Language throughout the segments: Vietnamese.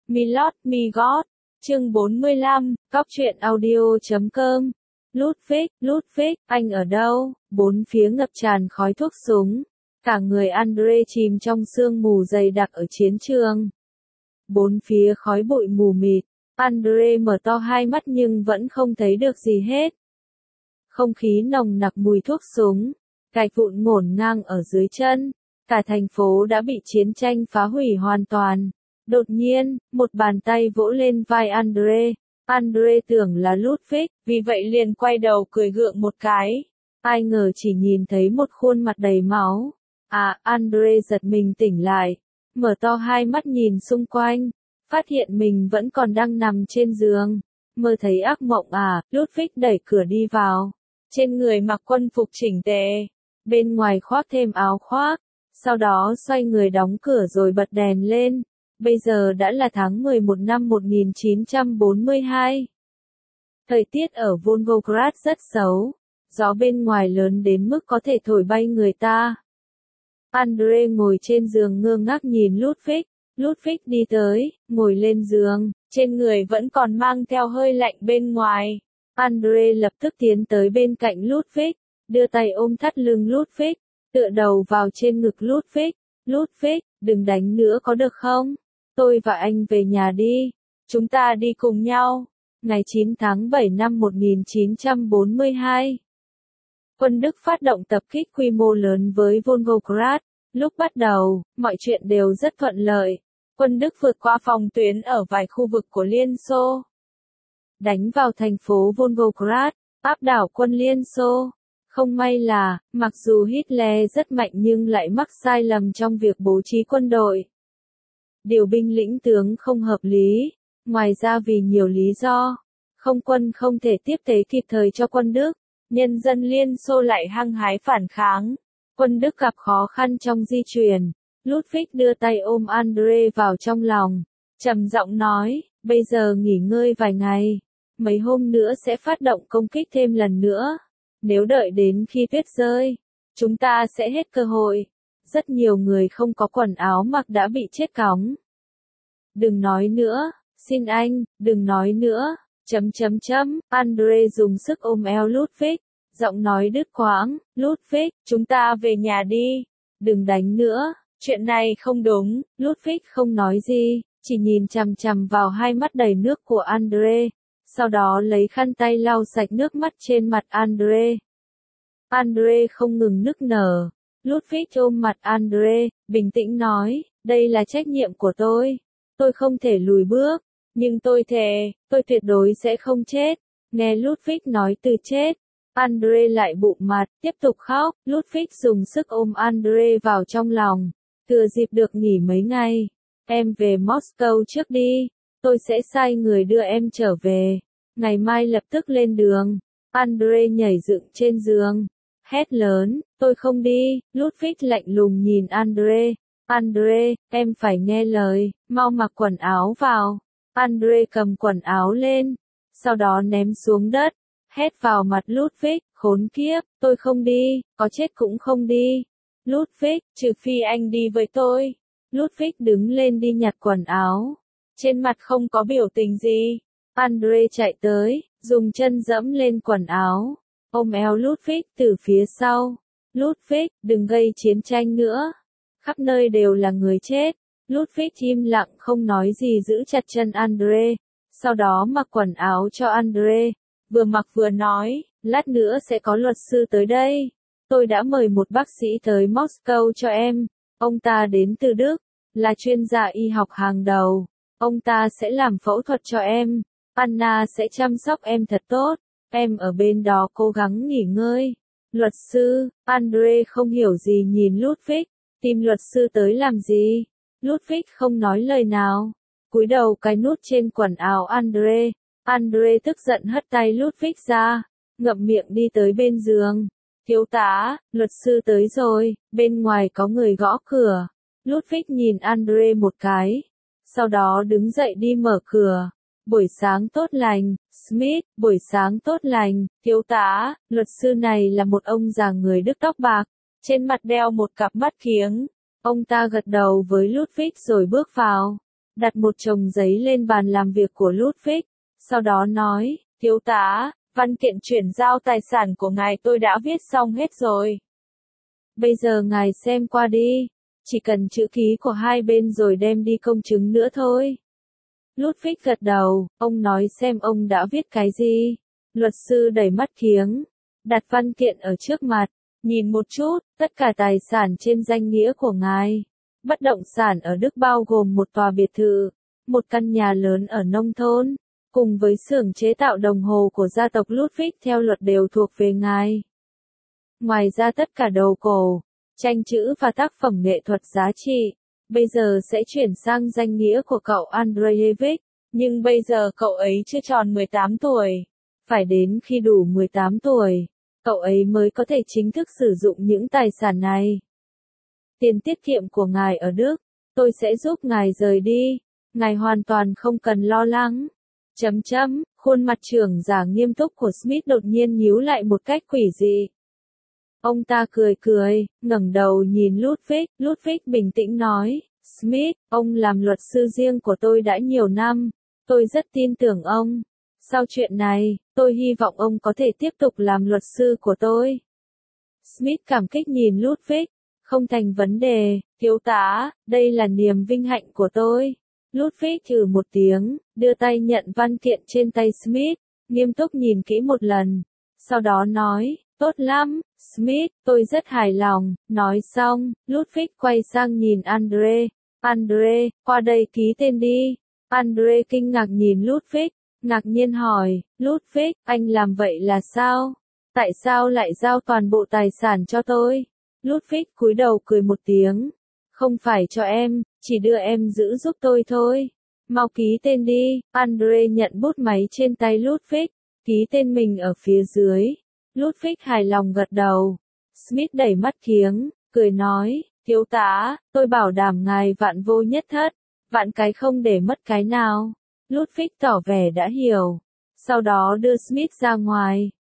Milord Migot, chương 45, cóc truyện audio.com. Ludwig, anh ở đâu? Bốn phía ngập tràn khói thuốc súng. Cả người Andre chìm trong sương mù dày đặc ở chiến trường. Bốn phía khói bụi mù mịt. Andre mở to hai mắt nhưng vẫn không thấy được gì hết. Không khí nồng nặc mùi thuốc súng. Gạch vụn ngổn ngang ở dưới chân. Cả thành phố đã bị chiến tranh phá hủy hoàn toàn. Đột nhiên, một bàn tay vỗ lên vai Andre. Andre tưởng là Ludwig, vì vậy liền quay đầu cười gượng một cái. Ai ngờ chỉ nhìn thấy một khuôn mặt đầy máu. Andre giật mình tỉnh lại. Mở to hai mắt nhìn xung quanh. Phát hiện mình vẫn còn đang nằm trên giường. Mơ thấy ác mộng Ludwig đẩy cửa đi vào. Trên người mặc quân phục chỉnh tề. Bên ngoài khoác thêm áo khoác. Sau đó xoay người đóng cửa rồi bật đèn lên. Bây giờ đã là tháng 11 năm 1942. Thời tiết ở Volgograd rất xấu. Gió bên ngoài lớn đến mức có thể thổi bay người ta. Andre ngồi trên giường ngơ ngác nhìn Ludwig. Ludwig đi tới, ngồi lên giường. Trên người vẫn còn mang theo hơi lạnh bên ngoài. Andre lập tức tiến tới bên cạnh Ludwig. Đưa tay ôm thắt lưng Ludwig. Tựa đầu vào trên ngực Ludwig. Ludwig, đừng đánh nữa có được không? Tôi và anh về nhà đi. Chúng ta đi cùng nhau. Ngày 9 tháng 7 năm 1942. Quân Đức phát động tập kích quy mô lớn với Volgograd. Lúc bắt đầu, mọi chuyện đều rất thuận lợi. Quân Đức vượt qua phòng tuyến ở vài khu vực của Liên Xô. Đánh vào thành phố Volgograd, áp đảo quân Liên Xô. Không may là, mặc dù Hitler rất mạnh nhưng lại mắc sai lầm trong việc bố trí quân đội. Điều binh lĩnh tướng không hợp lý. Ngoài ra vì nhiều lý do, không quân không thể tiếp tế kịp thời cho quân Đức. Nhân dân Liên Xô lại hăng hái phản kháng. Quân Đức gặp khó khăn trong di chuyển. Ludwig đưa tay ôm Andre vào trong lòng. Trầm giọng nói, bây giờ nghỉ ngơi vài ngày. Mấy hôm nữa sẽ phát động công kích thêm lần nữa. Nếu đợi đến khi tuyết rơi, chúng ta sẽ hết cơ hội. Rất nhiều người không có quần áo mặc đã bị chết cóng. Đừng nói nữa, xin anh, đừng nói nữa. Andre dùng sức ôm eo Ludwig. Giọng nói đứt quãng, Ludwig, chúng ta về nhà đi. Đừng đánh nữa, chuyện này không đúng. Ludwig không nói gì, chỉ nhìn chằm chằm vào hai mắt đầy nước của Andre. Sau đó lấy khăn tay lau sạch nước mắt trên mặt Andre. Andre không ngừng nức nở. Ludwig ôm mặt Andre, bình tĩnh nói, đây là trách nhiệm của tôi. Tôi không thể lùi bước, nhưng tôi thề, tôi tuyệt đối sẽ không chết. Nghe Ludwig nói từ chết, Andre lại bụm mặt, tiếp tục khóc. Ludwig dùng sức ôm Andre vào trong lòng. Thừa dịp được nghỉ mấy ngày, em về Moscow trước đi. Tôi sẽ sai người đưa em trở về. Ngày mai lập tức lên đường. Andre nhảy dựng trên giường. Hét lớn, tôi không đi. Ludwig lạnh lùng nhìn Andre. Andre, em phải nghe lời, mau mặc quần áo vào. Andre cầm quần áo lên. Sau đó ném xuống đất. Hét vào mặt Ludwig, khốn kiếp, tôi không đi, có chết cũng không đi. Ludwig, trừ phi anh đi với tôi. Ludwig đứng lên đi nhặt quần áo. Trên mặt không có biểu tình gì. Andre chạy tới, dùng chân dẫm lên quần áo. Ôm eo Ludwig từ phía sau. Ludwig, đừng gây chiến tranh nữa. Khắp nơi đều là người chết. Ludwig im lặng không nói gì giữ chặt chân Andre. Sau đó mặc quần áo cho Andre. Vừa mặc vừa nói, lát nữa sẽ có luật sư tới đây. Tôi đã mời một bác sĩ tới Moscow cho em. Ông ta đến từ Đức, là chuyên gia y học hàng đầu. Ông ta sẽ làm phẫu thuật cho em. Anna sẽ chăm sóc em thật tốt. Em ở bên đó cố gắng nghỉ ngơi. Luật sư, Andre không hiểu gì nhìn Ludwig. Tìm luật sư tới làm gì? Ludwig không nói lời nào. Cúi đầu cái nút trên quần áo Andre. Andre tức giận hất tay Ludwig ra. Ngậm miệng đi tới bên giường. Thiếu tá, luật sư tới rồi. Bên ngoài có người gõ cửa. Ludwig nhìn Andre một cái. Sau đó đứng dậy đi mở cửa. Buổi sáng tốt lành, Smith, buổi sáng tốt lành, thiếu tá. Luật sư này là một ông già người Đức tóc bạc. Trên mặt đeo một cặp mắt kiếng. Ông ta gật đầu với Ludwig rồi bước vào. đặt một chồng giấy lên bàn làm việc của Ludwig, sau đó nói, thiếu tá, văn kiện chuyển giao tài sản của ngài tôi đã viết xong hết rồi. Bây giờ ngài xem qua đi, chỉ cần chữ ký của hai bên rồi đem đi công chứng nữa thôi. Ludwig gật đầu, ông nói xem ông đã viết cái gì. Luật sư đẩy mắt kiếng, đặt văn kiện ở trước mặt, nhìn một chút, tất cả tài sản trên danh nghĩa của ngài. Bất động sản ở Đức bao gồm một tòa biệt thự, một căn nhà lớn ở nông thôn, cùng với xưởng chế tạo đồng hồ của gia tộc Ludwig theo luật đều thuộc về ngài. Ngoài ra tất cả đồ cổ, tranh chữ và tác phẩm nghệ thuật giá trị, bây giờ sẽ chuyển sang danh nghĩa của cậu Andrzejewicz, nhưng bây giờ cậu ấy chưa tròn 18 tuổi. Phải đến khi đủ 18 tuổi, cậu ấy mới có thể chính thức sử dụng những tài sản này. Tiền tiết kiệm của ngài ở Đức, tôi sẽ giúp ngài rời đi, ngài hoàn toàn không cần lo lắng. Khuôn mặt trưởng giả nghiêm túc của Smith đột nhiên nhíu lại một cách quỷ dị. Ông ta cười cười, ngẩng đầu nhìn Ludwig, Ludwig bình tĩnh nói, Smith, ông làm luật sư riêng của tôi đã nhiều năm, tôi rất tin tưởng ông. Sau chuyện này, tôi hy vọng ông có thể tiếp tục làm luật sư của tôi. Smith cảm kích nhìn Ludwig, không thành vấn đề, thiếu tá, đây là niềm vinh hạnh của tôi. Ludwig thử một tiếng, đưa tay nhận văn kiện trên tay Smith, nghiêm túc nhìn kỹ một lần. Sau đó nói, tốt lắm, Smith, tôi rất hài lòng. Nói xong, Ludwig quay sang nhìn Andre. Andre, qua đây ký tên đi. Andre kinh ngạc nhìn Ludwig, ngạc nhiên hỏi, Ludwig, anh làm vậy là sao? Tại sao lại giao toàn bộ tài sản cho tôi? Ludwig cúi đầu cười một tiếng. Không phải cho em, chỉ đưa em giữ giúp tôi thôi. Mau ký tên đi. Andre nhận bút máy trên tay Ludwig, ký tên mình ở phía dưới. Ludwig hài lòng gật đầu. Smith đẩy mắt kiếng, cười nói, thiếu tá, tôi bảo đảm ngài vạn vô nhất thất, vạn cái không để mất cái nào. Ludwig tỏ vẻ đã hiểu. Sau đó đưa Smith ra ngoài.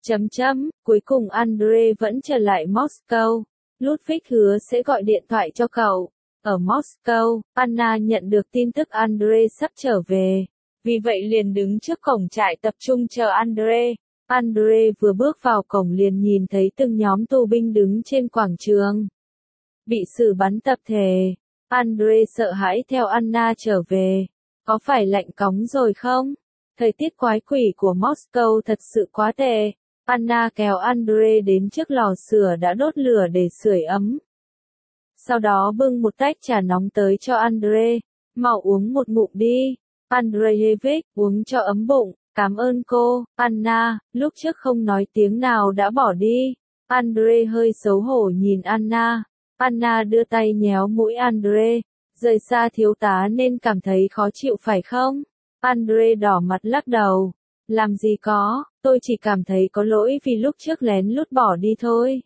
Cuối cùng Andre vẫn trở lại Moscow. Ludwig hứa sẽ gọi điện thoại cho cậu. Ở Moscow, Anna nhận được tin tức Andre sắp trở về. Vì vậy liền đứng trước cổng trại tập trung chờ Andre. Andre vừa bước vào cổng liền nhìn thấy từng nhóm tù binh đứng trên quảng trường. Bị xử bắn tập thể. Andre sợ hãi theo Anna trở về. Có phải lạnh cóng rồi không? Thời tiết quái quỷ của Moscow thật sự quá tệ. Anna kéo Andre đến trước lò sưởi đã đốt lửa để sưởi ấm. Sau đó bưng một tách trà nóng tới cho Andre. Mau uống một ngụm đi. Andrzejewicz, uống cho ấm bụng. Cảm ơn cô, Anna, lúc trước không nói tiếng nào đã bỏ đi. Andre hơi xấu hổ nhìn Anna. Anna đưa tay nhéo mũi Andre. Rời xa thiếu tá nên cảm thấy khó chịu phải không? Andre đỏ mặt lắc đầu. Làm gì có, tôi chỉ cảm thấy có lỗi vì lúc trước lén lút bỏ đi thôi.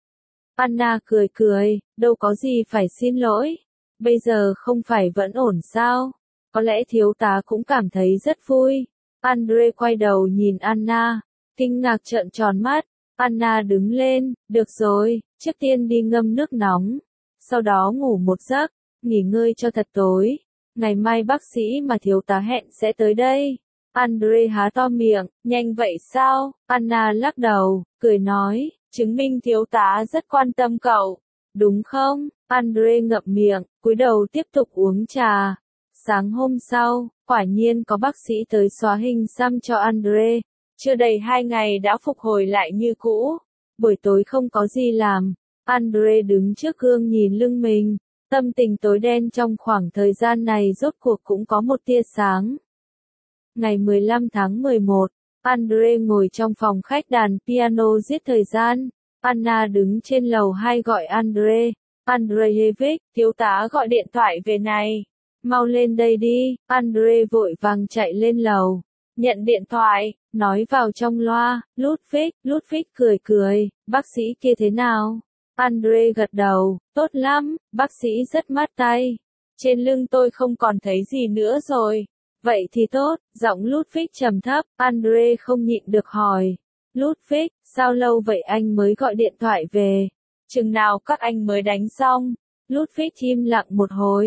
Anna cười cười, đâu có gì phải xin lỗi. Bây giờ không phải vẫn ổn sao? Có lẽ thiếu tá cũng cảm thấy rất vui. Andre quay đầu nhìn Anna, kinh ngạc trợn tròn mắt. Anna đứng lên, được rồi, trước tiên đi ngâm nước nóng. Sau đó ngủ một giấc, nghỉ ngơi cho thật tối. Ngày mai bác sĩ mà thiếu tá hẹn sẽ tới đây. Andre há to miệng, nhanh vậy sao? Anna lắc đầu, cười nói, chứng minh thiếu tá rất quan tâm cậu. Đúng không? Andre ngậm miệng, cúi đầu tiếp tục uống trà. Sáng hôm sau, quả nhiên có bác sĩ tới xóa hình xăm cho Andre. Chưa đầy 2 ngày đã phục hồi lại như cũ. Buổi tối không có gì làm. Andre đứng trước gương nhìn lưng mình. Tâm tình tối đen trong khoảng thời gian này rốt cuộc cũng có một tia sáng. Ngày 15 tháng 11, Andre ngồi trong phòng khách đàn piano giết thời gian. Anna đứng trên lầu 2 gọi Andre. Andrzejewicz, thiếu tá gọi điện thoại về này. Mau lên đây đi. Andre vội vàng chạy lên lầu. Nhận điện thoại, nói vào trong loa, Ludwig cười cười, bác sĩ kia thế nào? Andre gật đầu, tốt lắm, bác sĩ rất mát tay. Trên lưng tôi không còn thấy gì nữa rồi. Vậy thì tốt, giọng Ludwig trầm thấp, Andre không nhịn được hỏi. Ludwig, sao lâu vậy anh mới gọi điện thoại về? Chừng nào các anh mới đánh xong? Ludwig im lặng một hồi.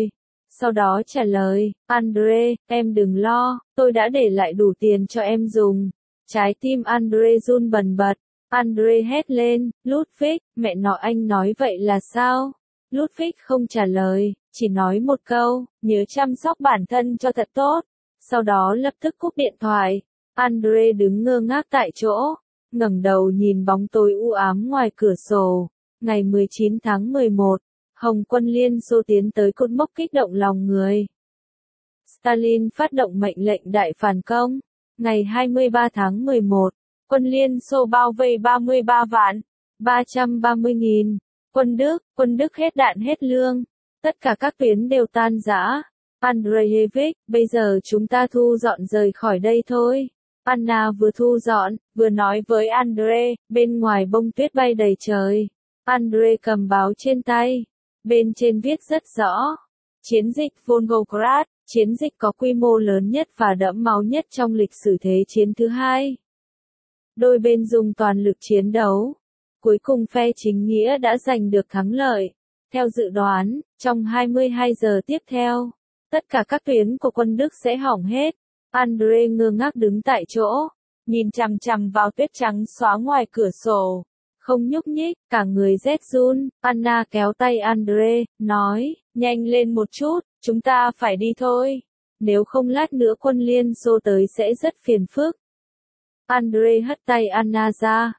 Sau đó trả lời, Andre, em đừng lo, tôi đã để lại đủ tiền cho em dùng. Trái tim Andre run bần bật. Andre hét lên, Ludwig, mẹ nó anh nói vậy là sao? Ludwig không trả lời, chỉ nói một câu, nhớ chăm sóc bản thân cho thật tốt. Sau đó lập tức cúp điện thoại. Andre đứng ngơ ngác tại chỗ, ngẩng đầu nhìn bóng tối u ám ngoài cửa sổ. Ngày 19 tháng 11, Hồng quân Liên Xô tiến tới cột mốc kích động lòng người. Stalin phát động mệnh lệnh đại phản công. Ngày 23 tháng 11, quân Liên Xô bao vây 33.330.000. Quân Đức hết đạn hết lương. Tất cả các tuyến đều tan rã. Andreevich, bây giờ chúng ta thu dọn rời khỏi đây thôi. Anna vừa thu dọn, vừa nói với Andre, bên ngoài bông tuyết bay đầy trời. Andre cầm báo trên tay. Bên trên viết rất rõ. Chiến dịch Volgograd, chiến dịch có quy mô lớn nhất và đẫm máu nhất trong lịch sử Thế chiến thứ hai. Đôi bên dùng toàn lực chiến đấu. Cuối cùng phe chính nghĩa đã giành được thắng lợi. Theo dự đoán, trong 22 giờ tiếp theo, tất cả các tuyến của quân Đức sẽ hỏng hết. Andre ngơ ngác đứng tại chỗ, nhìn chằm chằm vào tuyết trắng xóa ngoài cửa sổ. Không nhúc nhích, cả người rét run. Anna kéo tay Andre, nói, nhanh lên một chút, chúng ta phải đi thôi. Nếu không lát nữa quân Liên Xô tới sẽ rất phiền phức. Andre hất tay Anna ra.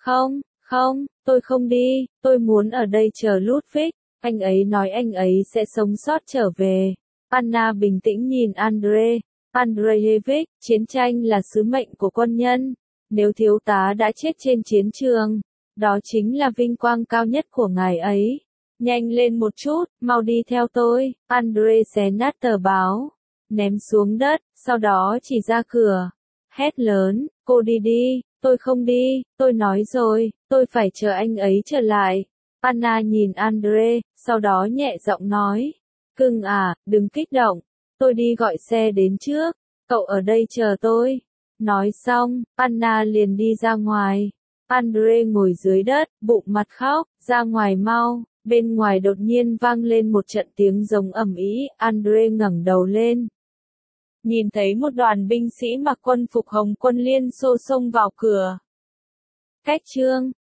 Không, tôi không đi, tôi muốn ở đây chờ Ludwig. Anh ấy nói anh ấy sẽ sống sót trở về. Anna bình tĩnh nhìn Andre. Andreevich, chiến tranh là sứ mệnh của quân nhân. Nếu thiếu tá đã chết trên chiến trường, đó chính là vinh quang cao nhất của ngài ấy. Nhanh lên một chút, mau đi theo tôi. Andre xé nát tờ báo, ném xuống đất, sau đó chỉ ra cửa. Hét lớn, cô đi đi, tôi không đi, tôi nói rồi, tôi phải chờ anh ấy trở lại. Anna nhìn Andre, sau đó nhẹ giọng nói, cưng à, đừng kích động, tôi đi gọi xe đến trước, cậu ở đây chờ tôi. Nói xong, Anna liền đi ra ngoài. Andre ngồi dưới đất, bụng mặt khóc, ra ngoài mau. Bên ngoài đột nhiên vang lên một trận tiếng giống ầm ĩ. Andre ngẩng đầu lên, nhìn thấy một đoàn binh sĩ mặc quân phục Hồng quân Liên Xô xông vào cửa. Cách chương